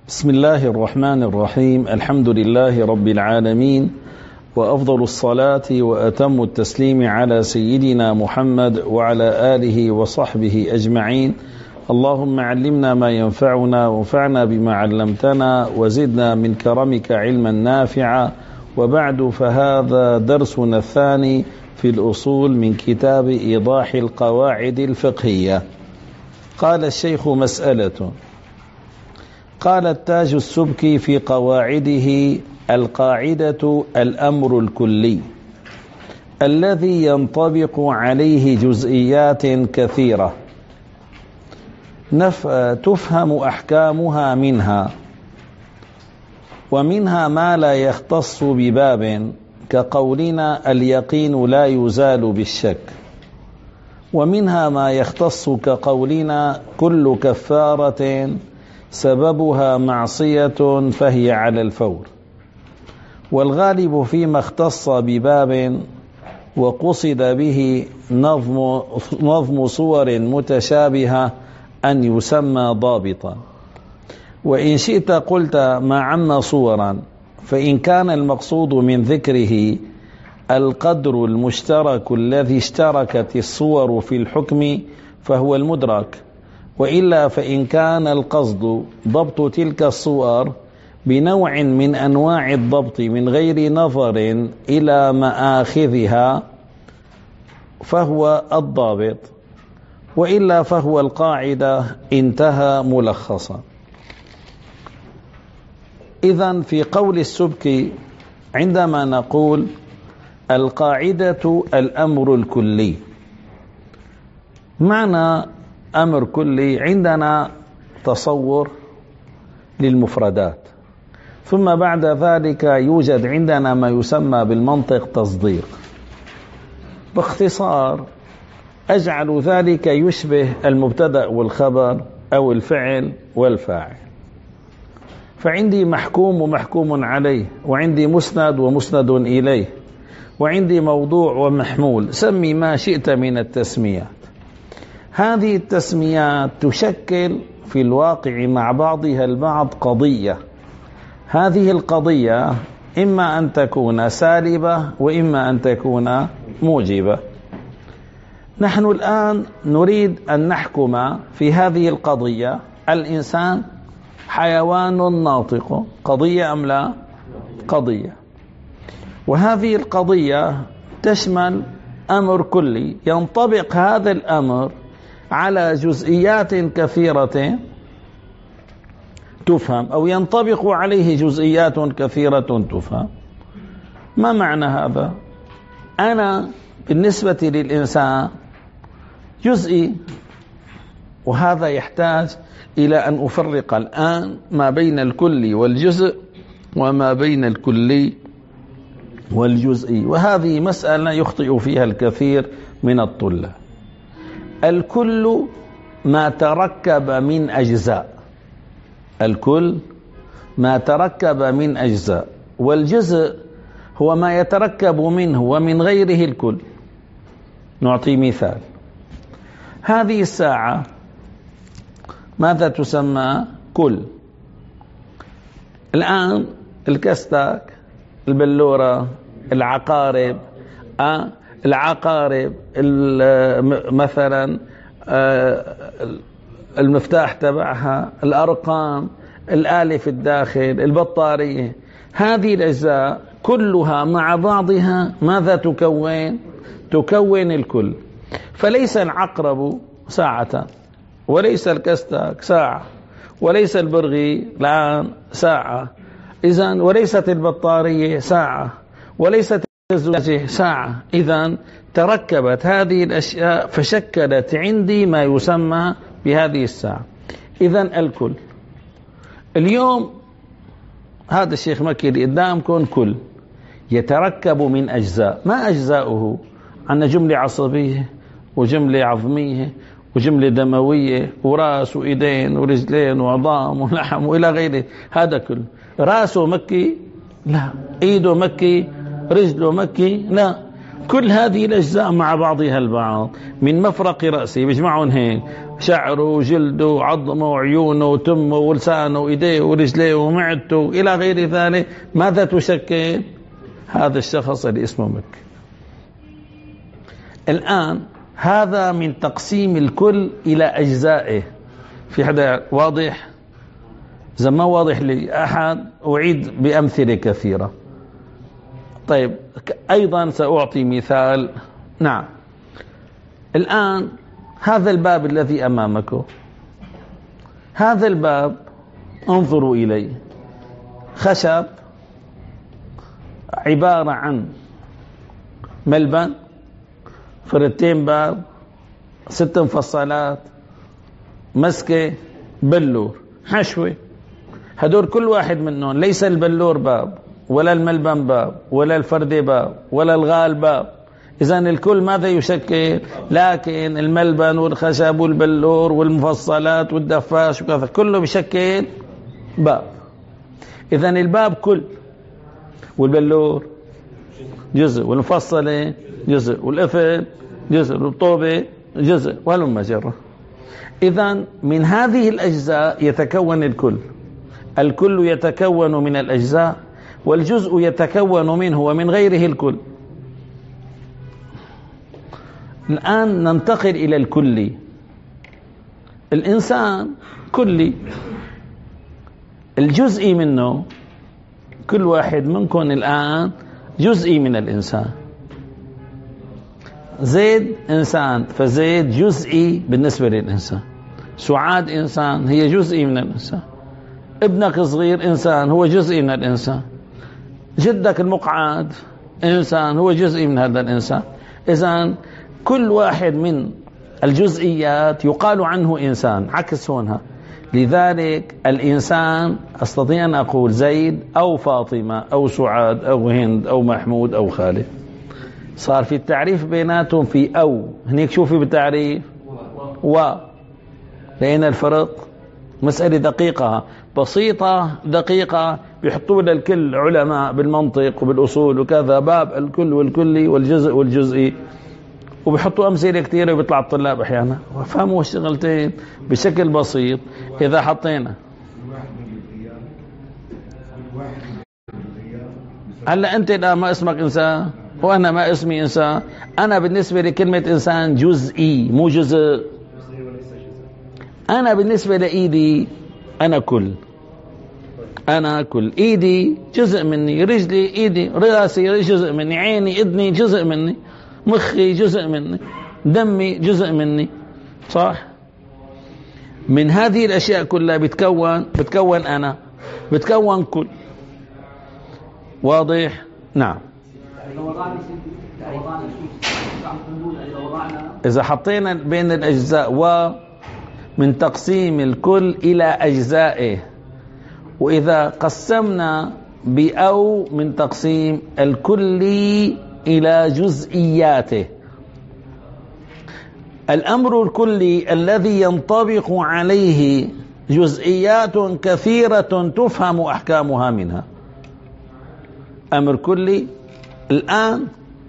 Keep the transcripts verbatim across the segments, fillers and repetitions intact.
بسم الله الرحمن الرحيم. الحمد لله رب العالمين، وأفضل الصلاة وأتم التسليم على سيدنا محمد وعلى آله وصحبه أجمعين. اللهم علمنا ما ينفعنا وانفعنا بما علمتنا وزدنا من كرمك علما نافعا. وبعد، فهذا درسنا الثاني في الأصول من كتاب إيضاح القواعد الفقهية. قال الشيخ: مسألة. قال التاج السبكي في قواعده: القاعدة الأمر الكلي الذي ينطبق عليه جزئيات كثيرة تفهم أحكامها منها، ومنها ما لا يختص بباب كقولنا اليقين لا يزال بالشك، ومنها ما يختص كقولنا كل كفارة سببها معصية فهي على الفور. والغالب فيما اختص بباب وقصد به نظم, نظم صور متشابهة أن يسمى ضابطا. وإن شئت قلت ما عم صورا، فإن كان المقصود من ذكره القدر المشترك الذي اشتركت الصور في الحكم فهو المدرك، وإلا فإن كان القصد ضبط تلك الصور بنوع من أنواع الضبط من غير نظر إلى مآخذها فهو الضابط، وإلا فهو القاعدة. انتهى ملخصا. إذن في قول السبكي عندما نقول القاعدة الأمر الكلي، معنى أمر كلي عندنا تصور للمفردات، ثم بعد ذلك يوجد عندنا ما يسمى بالمنطق تصديق. باختصار أجعل ذلك يشبه المبتدأ والخبر أو الفعل والفاعل. فعندي محكوم ومحكوم عليه، وعندي مسند ومسند إليه، وعندي موضوع ومحمول، سمي ما شئت من التسميات. هذه التسميات تشكل في الواقع مع بعضها البعض قضية. هذه القضية إما أن تكون سالبة وإما أن تكون موجبة. نحن الآن نريد أن نحكم في هذه القضية: الإنسان حيوان ناطق، قضية أم لا؟ قضية. وهذه القضية تشمل أمر كلي ينطبق هذا الأمر على جزئيات كثيرة تفهم، أو ينطبق عليه جزئيات كثيرة تفهم. ما معنى هذا؟ أنا بالنسبة للإنسان جزئي، وهذا يحتاج إلى أن أفرق الآن ما بين الكلي والجزء وما بين الكلي والجزئي، وهذه مسألة يخطئ فيها الكثير من الطلاب. الكل ما تركب من أجزاء، الكل ما تركب من أجزاء، والجزء هو ما يتركب منه ومن غيره الكل. نعطي مثال: هذه الساعة ماذا تسمى؟ كل. الآن الكستك، البلورة، العقارب، أه العقارب مثلا، المفتاح تبعها، الأرقام، الآلة في الداخل، البطارية، هذه الأجزاء كلها مع بعضها ماذا تكون؟ تكون الكل. فليس العقرب ساعة، وليس الكستك ساعة، وليس البرغي الآن ساعة، إذن وليست البطارية ساعة، وليست الزجاجة ساعة. إذن تركبت هذه الأشياء فشكلت عندي ما يسمى بهذه الساعة. إذن الكل. اليوم هذا الشيخ مكي اللي قدامكم كل يتركب من أجزاء. ما أجزاؤه؟ عندنا جملة عصبية وجملة عظمية وجملة دموية ورأس وإيدين ورجلين وعظام ولحم وإلى غيره. هذا كل. رأسه مكي؟ لا. إيده مكي؟ رجله مكي؟ لا. كل هذه الأجزاء مع بعضها البعض، من مفرق رأسه بيجمعون هيك، شعره وجلده وعظمه وعيونه وتمه ولسانه وإيديه ورجليه ومعدته إلى غير ذلك، ماذا تشكل؟ هذا الشخص اللي اسمه مكي. الآن هذا من تقسيم الكل إلى أجزائه. في حدا واضح؟ إذا ما واضح لأحد أعيد بأمثلة كثيرة. طيب أيضا سأعطي مثال. نعم، الآن هذا الباب الذي أمامكم، هذا الباب انظروا إليه، خشب عبارة عن ملبن، فرتين باب، ست مفصلات، مسكة، بلور، حشوة. هدول كل واحد منهم ليس البلور باب ولا الملبن باب ولا الفردة باب ولا الغال باب. إذن الكل ماذا يشكل؟ لكن الملبن والخشب والبلور والمفصلات والدفاش وكذا كله بشكل باب. إذن الباب كل، والبلور جزء، والمفصلة جزء، والقفل جزء، والطوبة جزء، وهلم جرة. إذن من هذه الأجزاء يتكون الكل. الكل يتكون من الأجزاء، والجزء يتكون منه ومن غيره الكل. الآن ننتقل إلى الكلي. الإنسان كلي، الجزئي منه، كل واحد منكم الآن جزئي من الإنسان. زيد إنسان، فزيد جزئي بالنسبة للإنسان. سعاد إنسان، هي جزئي من الإنسان. ابنك صغير إنسان، هو جزئي من الإنسان. جدك المقعد إنسان، هو جزئي من هذا الإنسان. إذن كل واحد من الجزئيات يقال عنه إنسان، عكس هونها. لذلك الإنسان أستطيع أن أقول زيد أو فاطمة أو سعاد أو هند أو محمود أو خالد. صار في التعريف بيناتهم في أو، هنيك شوفي بالتعريف و، لأن الفرق مسألة دقيقة بسيطة دقيقة، بيحطوا لها الكل علماء بالمنطق وبالأصول وكذا، باب الكل والكلي والجزء والجزئي، وبيحطوا أمثلة كثيرة وبيطلع الطلاب أحيانا وفهموا الشغلتين بشكل بسيط. إذا حطينا هلا أنت لا ما اسمك إنسان وأنا ما اسمي إنسان، أنا بالنسبة لكلمة إنسان جزئي مو جزء. أنا بالنسبة لإيدي أنا كل، أنا كل، إيدي جزء مني، رجلي إيدي، رأسي جزء مني، عيني إذني جزء مني، مخي جزء مني، دمي جزء مني، صح؟ من هذه الأشياء كلها بتكون بتكون أنا، بتكون كل. واضح؟ نعم. إذا حطينا بين الأجزاء و من تقسيم الكل إلى أجزائه، وإذا قسمنا بأو من تقسيم الكلي إلى جزئياته. الأمر الكلي الذي ينطبق عليه جزئيات كثيرة تفهم أحكامها منها. أمر كلي الآن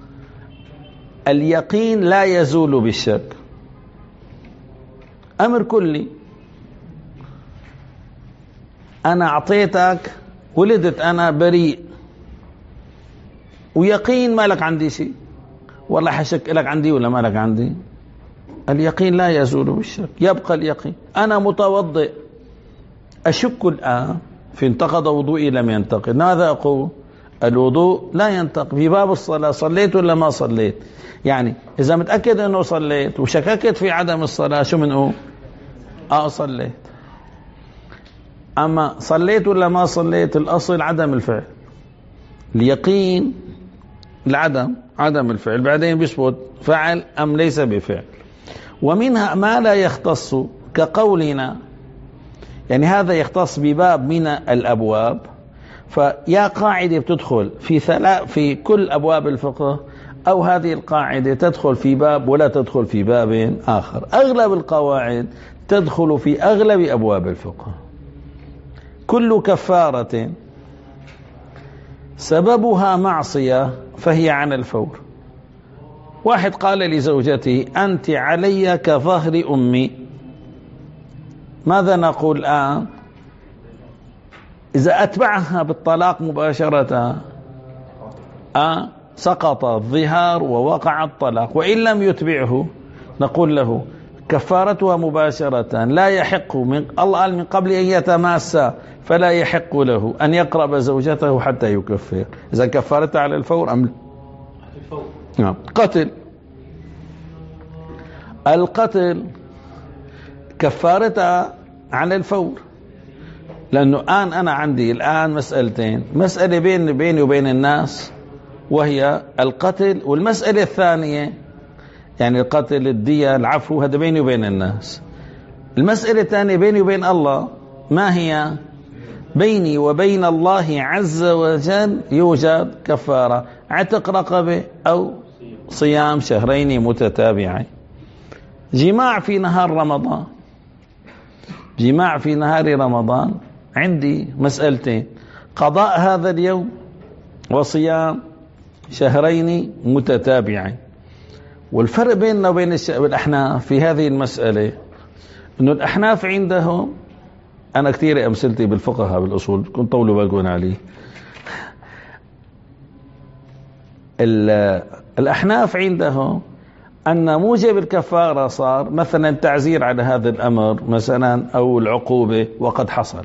اليقين لا يزول بالشك، أمر كلي. أنا أعطيتك، ولدت أنا بريء ويقين ما لك عندي شيء، والله حشك لك عندي ولا ما لك عندي. اليقين لا يزول بالشك، يبقى اليقين. أنا متوضئ، أشك الآن في انتقض وضوئي لم ينتقض، ماذا أقول؟ الوضوء لا ينتقض. في باب الصلاة صليت ولا ما صليت؟ يعني إذا متأكد أنه صليت وشككت في عدم الصلاة شو منقول؟ آه صليت. أما صليت ولا ما صليت، الأصل عدم الفعل. اليقين العدم، عدم الفعل، بعدين بيثبت فعل أم ليس بفعل. ومنها ما لا يختص كقولنا، يعني هذا يختص بباب من الأبواب، فيا قاعدة بتدخل في ثلاث في كل أبواب الفقه، أو هذه القاعدة تدخل في باب ولا تدخل في باب آخر. أغلب القواعد تدخل في أغلب أبواب الفقه. كل كفارة سببها معصية فهي على الفور، واحد قال لزوجته أنت علي كظهر أمي، ماذا نقول الآن؟ إذا أتبعها بالطلاق مباشرة أه سقط الظهار ووقع الطلاق، وإن لم يتبعه نقول له كفارتها مباشرة، لا يحق من الله قال من قبل أن يتماسى، فلا يحق له أن يقرب زوجته حتى يكفر. إذا كفارتها على الفور أم نعم. قتل، القتل كفارتها على الفور، لأنه الآن أنا عندي الآن مسألتين، مسألة بين بيني وبين الناس وهي القتل، والمسألة الثانية يعني القتل الدية العفو هذا بيني وبين الناس. المسألة الثانية بيني وبين الله، ما هي؟ بيني وبين الله عز وجل يوجد كفارة عتق رقبة أو صيام شهرين متتابعين. جماع في نهار رمضان، جماع في نهار رمضان عندي مسألتين، قضاء هذا اليوم وصيام شهرين متتابعين. والفرق بيننا وبين الأحناف في هذه المسألة أنه الأحناف عندهم، أنا كثير أمثلتي بالفقهاء بالأصول كنت طولوا بالكم عليه، الأحناف عندهم أن موجب الكفارة صار مثلا تعزير على هذا الأمر مثلا أو العقوبة وقد حصل،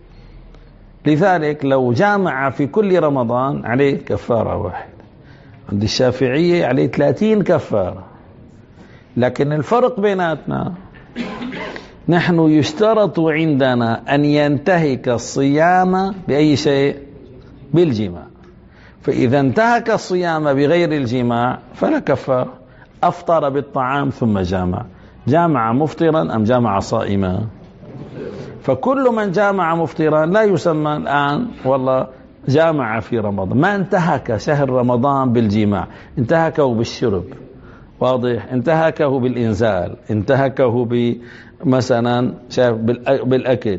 لذلك لو جامع في كل رمضان عليه كفارة واحدة. عند الشافعية عليه ثلاثين كفارة، لكن الفرق بيناتنا نحن يشترط عندنا أن ينتهك الصيام بأي شيء؟ بالجماع. فإذا انتهك الصيام بغير الجماع فلا كفارة، أفطر بالطعام ثم جامع، جامع مفطرا أم جامع صائما؟ فكل من جامع مفطرا لا يسمى الآن والله جامع في رمضان، ما انتهك شهر رمضان بالجماع، انتهكه بالشرب، واضح؟ انتهكه بالإنزال، انتهكه بمثلا بالأكل.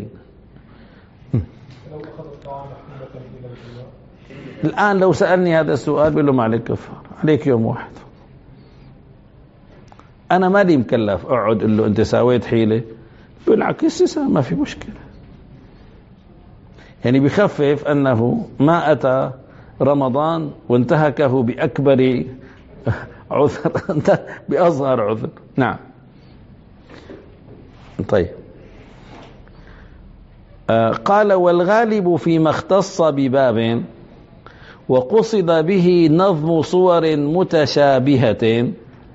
الآن لو سألني هذا السؤال بقول له ما عليك كفار، عليك يوم واحد. أنا ما لي مكلف أقعد أقول له أنت سويت حيلة، بالعكس ما في مشكلة، يعني بخفف أنه ما أتى رمضان وانتهكه بأكبر عذر بأصغر عذر. نعم. طيب آه قال والغالب فيما اختص بباب وقصد به نظم صور متشابهة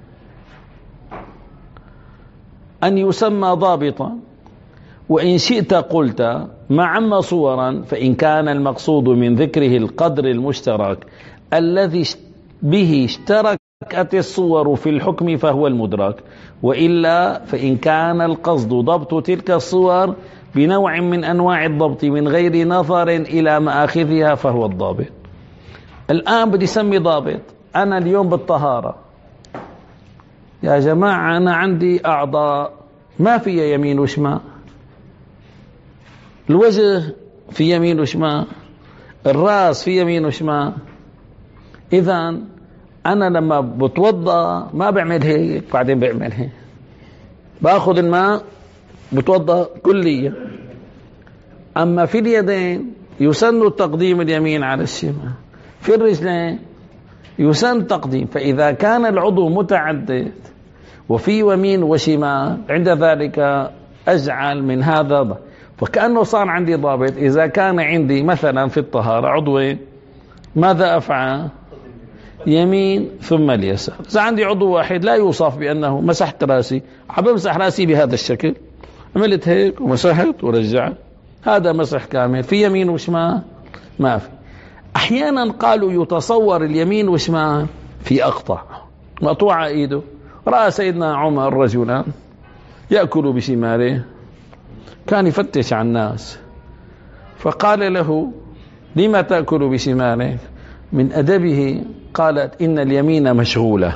أن يسمى ضابطا، وإن شئت قلت ما عم صورا، فإن كان المقصود من ذكره القدر المشترك الذي به اشتركت الصور في الحكم فهو المدرك، وإلا فإن كان القصد ضبط تلك الصور بنوع من أنواع الضبط من غير نظر إلى مآخذها فهو الضابط. الآن بدي سمي ضابط، أنا اليوم بالطهارة يا جماعة أنا عندي أعضاء ما فيها يمين وشمال، الوجه في يمين وشمال، الرأس في يمين وشمال، إذن أنا لما بتوضأ ما بعمل هيك بعدين بعمل هيك، بأخذ الماء بتوضأ كليا. أما في اليدين يسن تقديم اليمين على الشمال، في الرجلين يسن تقديم. فإذا كان العضو متعدد وفي يمين وشمال عند ذلك أجعل من هذا، فكأنه صار عندي ضابط. إذا كان عندي مثلا في الطهارة عضوين ماذا أفعل؟ يمين ثم اليسار. إذا عندي عضو واحد لا يوصف بأنه مسحت راسي، بمسح راسي بهذا الشكل، عملت هيك ومسحت ورجعت، هذا مسح كامل. في يمين وشمال ما في. أحيانا قالوا يتصور اليمين وشمال في أقطع مقطوعة إيده. رأى سيدنا عمر رجلا يأكل بشماله، كان يفتش عن الناس، فقال له لما تأكل بشمالك؟ من أدبه قالت إن اليمين مشغولة.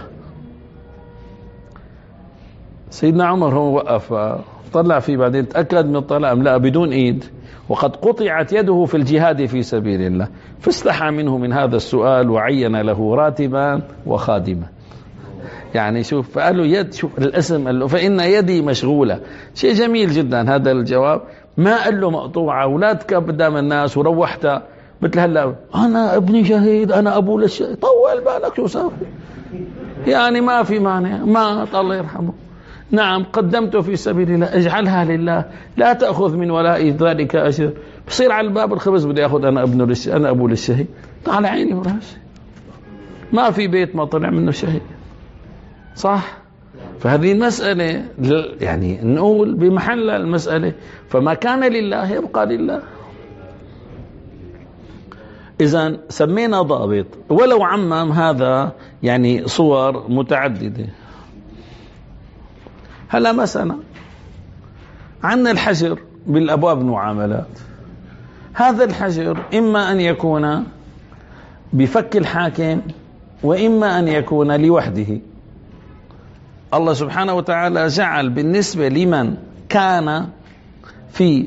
سيدنا عمر هو وقف طلع فيه، بعدين تأكد من الطلاء لا بدون إيد، وقد قطعت يده في الجهاد في سبيل الله، فاستحى منه من هذا السؤال وعين له راتبا وخادما. يعني شوف، فقال له يد، شوف الاسم، قال له فإن يدي مشغولة. شيء جميل جدا هذا الجواب، ما قال له مقطوعة ولا تكب قدام الناس وروحتها مثل هلا أنا ابني شهيد، أنا أبو للشهيد، طول بالك شو صار يعني، ما في مانع، مات الله يرحمه، نعم قدمته في سبيل الله، اجعلها لله، لا تأخذ من وراء ذلك أجر. بصير على الباب الخبز بدي أخذ أنا ابنه للش... أنا أبو للشهيد، على عيني وراسي، ما في بيت ما طلع منه شهيد، صح؟ فهذه المسألة يعني نقول بمحل المسألة، فما كان لله يبقى لله. إذن سمينا ضابط ولو عمم هذا يعني صور متعددة. هلا مثلا عندنا الحجر بالأبواب المعاملات، هذا الحجر إما أن يكون بفك الحاكم وإما أن يكون لوحده. الله سبحانه وتعالى جعل بالنسبة لمن كان في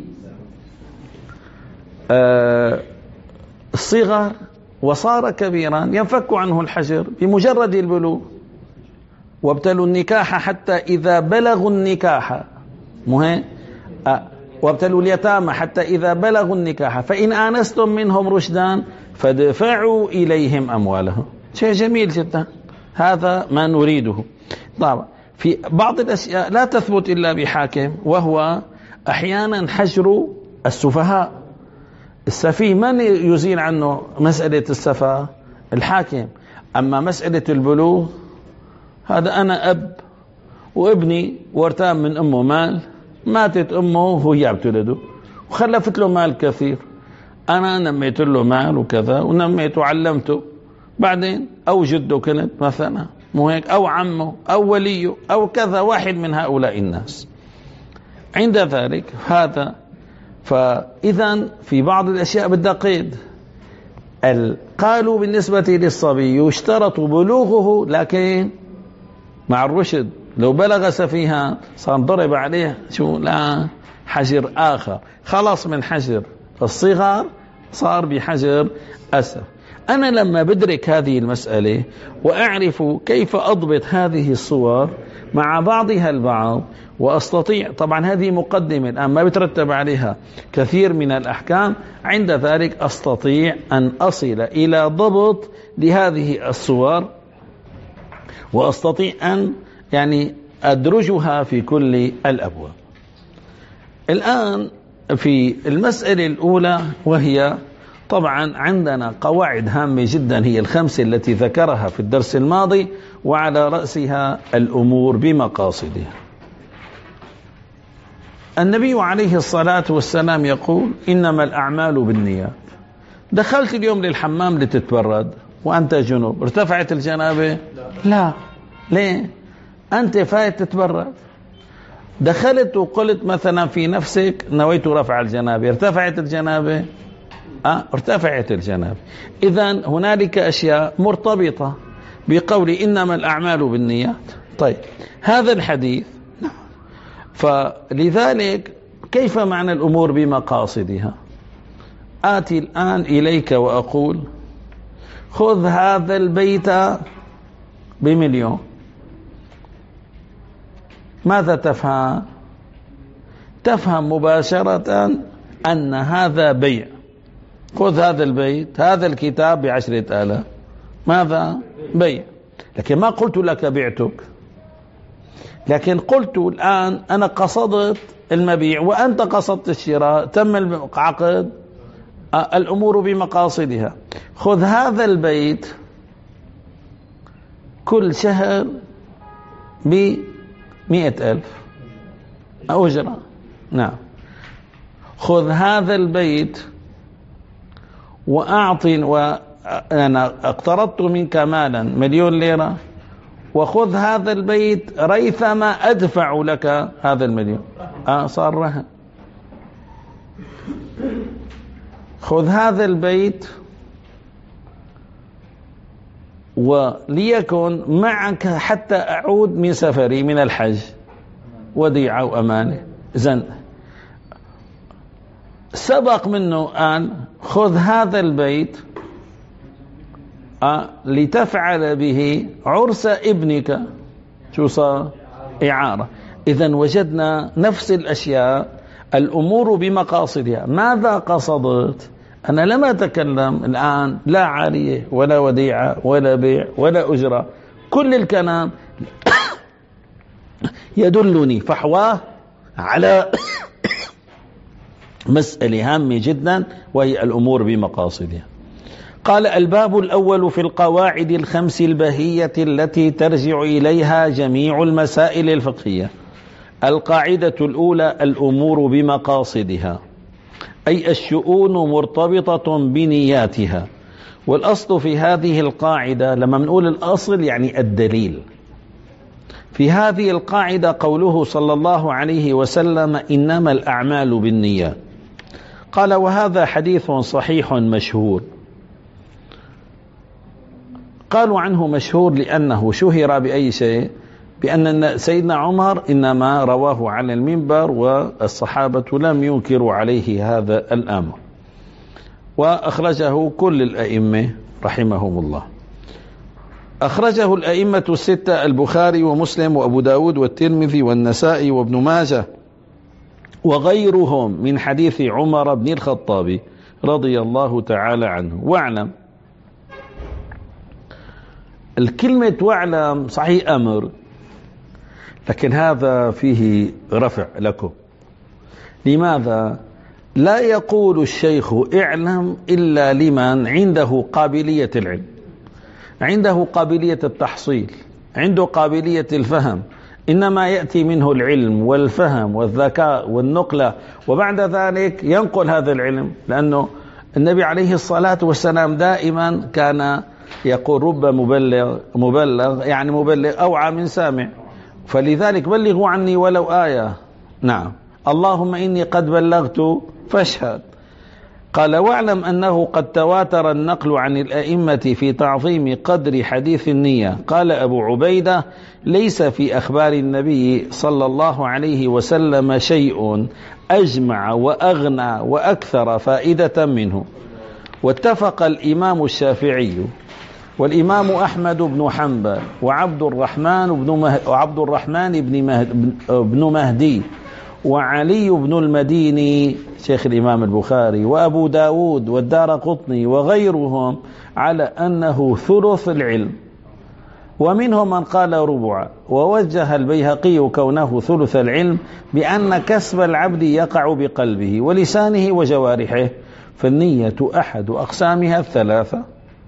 آه الصغر وصار كبيرا ينفك عنه الحجر بمجرد البلوغ. وابتلوا النكاح حتى إذا بلغوا النكاح، مهم أه. وابتلوا اليتامى حتى إذا بلغوا النكاح فإن آنستم منهم رشدا فادفعوا إليهم أموالهم. شيء جميل جدا، هذا ما نريده. طبعا في بعض الأشياء لا تثبت إلا بحاكم، وهو أحيانا حجر السفهاء. السفيه من يزيل عنه مسألة السفاه؟ الحاكم. أما مسألة البلوغ هذا أنا أب وابني ورثان من أمه مال، ماتت أمه وهو يبتلده وخلفت له مال كثير، أنا نميت له مال وكذا ونميت وعلمته، بعدين أو جده كنت مثلا مو هيك، أو عمه أو وليه أو كذا، واحد من هؤلاء الناس. عند ذلك هذا، فإذا في بعض الأشياء بدها قيد. قالوا بالنسبة للصبي يشترط بلوغه لكن مع الرشد، لو بلغ سفيها صار ضرب عليه شو لا حجر آخر، خلاص من حجر الصغار صار بحجر أسف. أنا لما بدرك هذه المسألة وأعرف كيف أضبط هذه الصور مع بعضها البعض وأستطيع، طبعا هذه مقدمة الآن ما بترتب عليها كثير من الأحكام، عند ذلك أستطيع أن أصل إلى ضبط لهذه الصور، وأستطيع أن يعني أدرجها في كل الأبواب. الآن في المسألة الأولى، وهي طبعا عندنا قواعد هامة جدا، هي الخمسة التي ذكرها في الدرس الماضي، وعلى رأسها الأمور بمقاصدها. النبي عليه الصلاة والسلام يقول إنما الأعمال بالنيات. دخلت اليوم للحمام لتتبرد وأنت جنوب، ارتفعت الجنابة؟ لا. ليه؟ أنت فايت تتبرد، دخلت وقلت مثلا في نفسك نويت رفع الجنابة، ارتفعت الجنابة؟ أه ارتفعت الجنابة. إذن هنالك أشياء مرتبطة بقول إنما الأعمال بالنيات. طيب هذا الحديث، فلذلك كيف معنى الأمور بمقاصدها؟ آتي الآن إليك وأقول خذ هذا البيت بمليون، ماذا تفهم؟ تفهم مباشرة أن هذا بيع. خذ هذا البيت، هذا الكتاب بعشرة آلاف، ماذا؟ بيع. لكن ما قلت لك بعتك، لكن قلت الآن أنا قصدت المبيع وأنت قصدت الشراء، تم العقد. الأمور بمقاصدها. خذ هذا البيت كل شهر بمئة ألف أجرة، نعم. خذ هذا البيت وأعطي، وأنا اقترضت منك مالا مليون ليرة، وخذ هذا البيت ريثما أدفع لك هذا المليون. آه صار رهن. خذ هذا البيت وليكن معك حتى أعود من سفري من الحج، وديعة وأمانة. إذن سبق منه الآن خذ هذا البيت أه لتفعل به عرس ابنك، شو صار؟ إعارة. إذن وجدنا نفس الأشياء، الأمور بمقاصدها. ماذا قصدت؟ أنا لم أتكلم الآن لا عارية ولا وديعة ولا بيع ولا أجرة، كل الكلام يدلني فحواه على مسألة هامة جدا، وهي الأمور بمقاصدها. قال: الباب الأول في القواعد الخمس البهية التي ترجع إليها جميع المسائل الفقهية. القاعدة الأولى: الأمور بمقاصدها، أي الشؤون مرتبطة بنياتها. والأصل في هذه القاعدة، لما نقول الأصل يعني الدليل، في هذه القاعدة قوله صلى الله عليه وسلم: إنما الأعمال بالنيات. قال: وهذا حديث صحيح مشهور. قالوا عنه مشهور لأنه شهر بأي شيء؟ بأن سيدنا عمر إنما رواه على المنبر، والصحابة لم ينكروا عليه هذا الأمر، وأخرجه كل الأئمة رحمهم الله. أخرجه الأئمة الستة: البخاري ومسلم وأبو داود والترمذي والنسائي وابن ماجه وغيرهم من حديث عمر بن الخطاب رضي الله تعالى عنه. واعلم، الكلمة واعلم صحيح أمر، لكن هذا فيه رفع لكم. لماذا؟ لا يقول الشيخ اعلم إلا لمن عنده قابلية العلم، عنده قابلية التحصيل، عنده قابلية الفهم. إنما يأتي منه العلم والفهم والذكاء والنقلة، وبعد ذلك ينقل هذا العلم. لأنه النبي عليه الصلاة والسلام دائما كان يقول: رب مبلغ مبلغ يعني مبلغ أوعى من سامع، فلذلك بلغوا عني ولو آية. نعم، اللهم إني قد بلغت فاشهد. قال: واعلم أنه قد تواتر النقل عن الأئمة في تعظيم قدر حديث النية. قال أبو عبيدة: ليس في أخبار النبي صلى الله عليه وسلم شيء أجمع وأغنى وأكثر فائدة منه. واتفق الإمام الشافعي والإمام أحمد بن حنبل وعبد الرحمن بن مه... وعبد الرحمن بن, مه... بن مهدي وعلي بن المديني شيخ الإمام البخاري وأبو داود والدارقطني وغيرهم على أنه ثلث العلم، ومنهم من قال ربع. ووجه البيهقي كونه ثلث العلم بأن كسب العبد يقع بقلبه ولسانه وجوارحه، فالنية أحد أقسامها الثلاثة،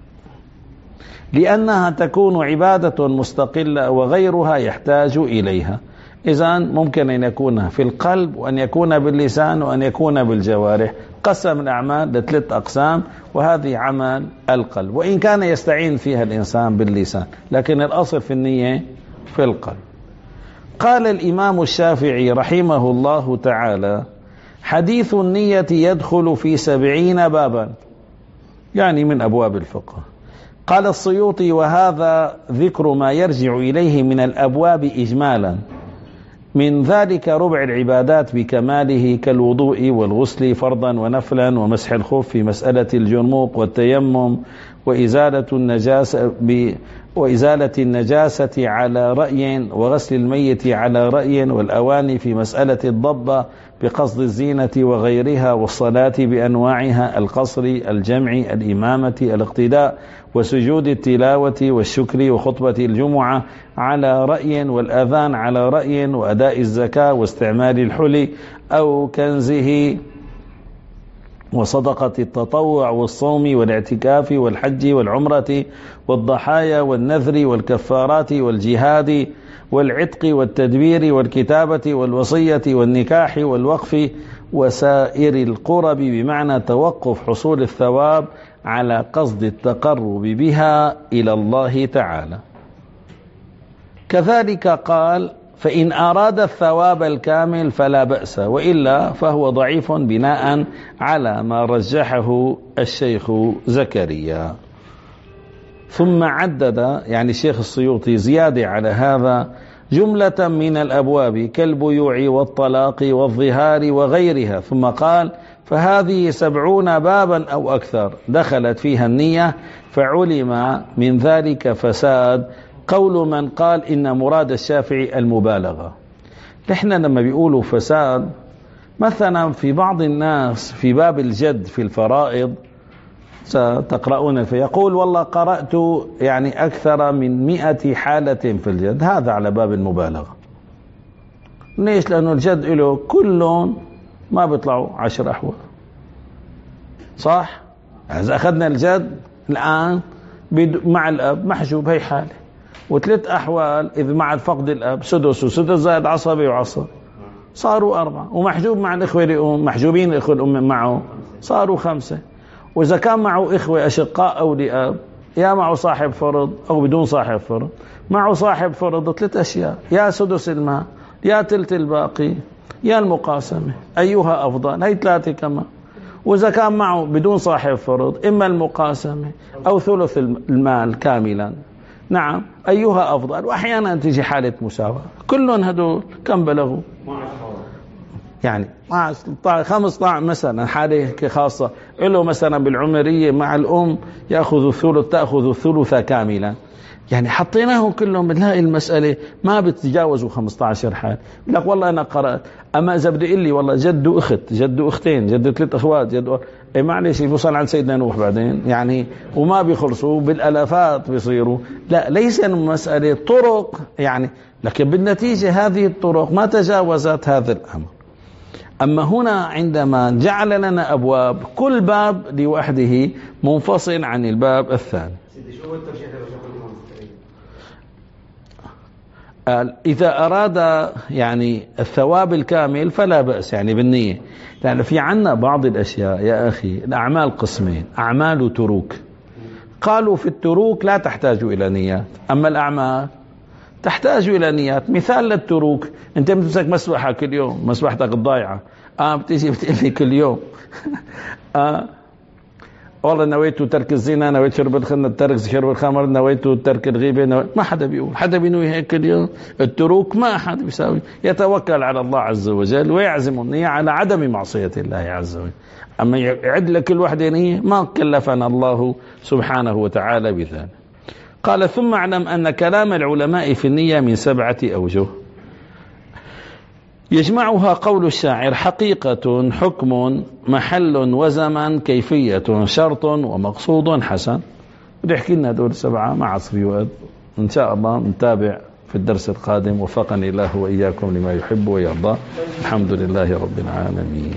لأنها تكون عبادة مستقلة وغيرها يحتاج إليها. إذن ممكن أن يكون في القلب، وأن يكون باللسان، وأن يكون بالجوارح. قسم الأعمال لثلاث أقسام، وهذه عمل القلب، وإن كان يستعين فيها الإنسان باللسان، لكن الأصل في النية في القلب. قال الإمام الشافعي رحمه الله تعالى: حديث النية يدخل في سبعين بابا، يعني من أبواب الفقه. قال السيوطي: وهذا ذكر ما يرجع إليه من الأبواب إجمالا، من ذلك ربع العبادات بكماله كالوضوء والغسل فرضا ونفلا، ومسح الخف في مسألة الجنوب والتيمم، وإزالة النجاسة ب وإزالة النجاسة على رأي، وغسل الميت على رأي، والأواني في مسألة الضبة بقصد الزينة وغيرها، والصلاة بأنواعها: القصر، الجمع، الإمامة، الاقتداء، وسجود التلاوة والشكر، وخطبة الجمعة على رأي، والأذان على رأي، وأداء الزكاة، واستعمال الحلي أو كنزه، وصدقة التطوع، والصوم، والاعتكاف، والحج، والعمرة، والضحايا، والنذر، والكفارات، والجهاد، والعتق، والتدبير، والكتابة، والوصية، والنكاح، والوقف، وسائر القرب، بمعنى توقف حصول الثواب على قصد التقرب بها إلى الله تعالى. كذلك قال: فإن أراد الثواب الكامل فلا بأس، وإلا فهو ضعيف، بناء على ما رجحه الشيخ زكريا. ثم عدد يعني الشيخ السيوطي زيادة على هذا جملة من الأبواب كالبيوع والطلاق والظهار وغيرها، ثم قال: فهذه سبعون بابا أو أكثر دخلت فيها النية، فعلم من ذلك فساد قول من قال إن مراد الشافعي المبالغة. نحن لما بيقولوا فساد مثلا في بعض الناس في باب الجد في الفرائض ستقرؤون فيقول والله قرأت يعني أكثر من مئة حالة في الجد، هذا على باب المبالغة. ليش؟ لأنه الجد له كلهم ما بيطلعوا عشر أحوال، صح؟ إذا أخذنا الجد الآن مع الأب محجوب هي حالة، وثلاث أحوال إذ مع الفقد الأب سدس وسدس زائد عصبي وعصبي صاروا أربعة، ومحجوب مع الإخوة الأم محجوبين الإخوة الأم معه صاروا خمسة، وإذا كان معه إخوة أشقاء أو لأب يا معه صاحب فرض أو بدون صاحب فرض، معه صاحب فرض ثلاث أشياء، يا سدس المال يا تلت الباقي يا المقاسمة، أيها أفضل؟ هي ثلاثة كمان. وإذا كان معه بدون صاحب فرض إما المقاسمة أو ثلث المال كاملا، نعم أيها أفضل؟ وأحيانا تيجي حالة مساواة. كلهم هدول كم بلغوا؟ يعني خمسة عشر مثلا حالة خاصة له مثلا بالعمرية مع الأم يأخذ الثلث تأخذ الثلث كاملا، يعني حطيناهم كلهم بنلاقي المسألة ما بتتجاوزوا خمسة عشر حال. لك والله أنا قرأت، أما إذا بدي يقول لي والله جد وأخت جد وأختين جد ثلاث أخوات جد و... إيه معلش يوصل عند سيدنا نوح بعدين يعني، وما بيخلصوا بالألافات بيصيروا. لا، ليس المسألة طرق يعني، لكن بالنتيجة هذه الطرق ما تجاوزت هذا الأمر. أما هنا عندما جعل لنا أبواب كل باب لوحده منفصل عن الباب الثاني. إذا أراد يعني الثواب الكامل فلا بأس يعني بالنية، لأن في عنا بعض الأشياء يا أخي الأعمال قسمين، أعمال وتروك. قالوا في التروك لا تحتاج إلى نيات، أما الأعمال تحتاج إلى نيات. مثال للتروك، أنت بتمسك مسبحة كل يوم، مسبحتك الضايعة آه بتيجي بتقلي كل يوم آه والله نويت ترك الزنا، نويت شرب الخمر، ترك شرب الخمر، نويت ترك الغيبة، نويت. ما حدا بيقول، حدا بينوي هيك اليوم. التروك ما حدا بيساوي، يتوكل على الله عز وجل ويعزم النية على عدم معصية الله عز وجل. أما يعد لكل واحدة نية ما كلفنا الله سبحانه وتعالى بذلك. قال ثم اعلم أن كلام العلماء في النية من سبعة أوجه يجمعها قول الشاعر: حقيقة حكم محل وزمن كيفية شرط ومقصود حسن. بدي احكي لنا دول سبعة مع عصري وقت، إن شاء الله نتابع في الدرس القادم. وفقني الله وإياكم لما يحب ويرضى. الحمد لله رب العالمين.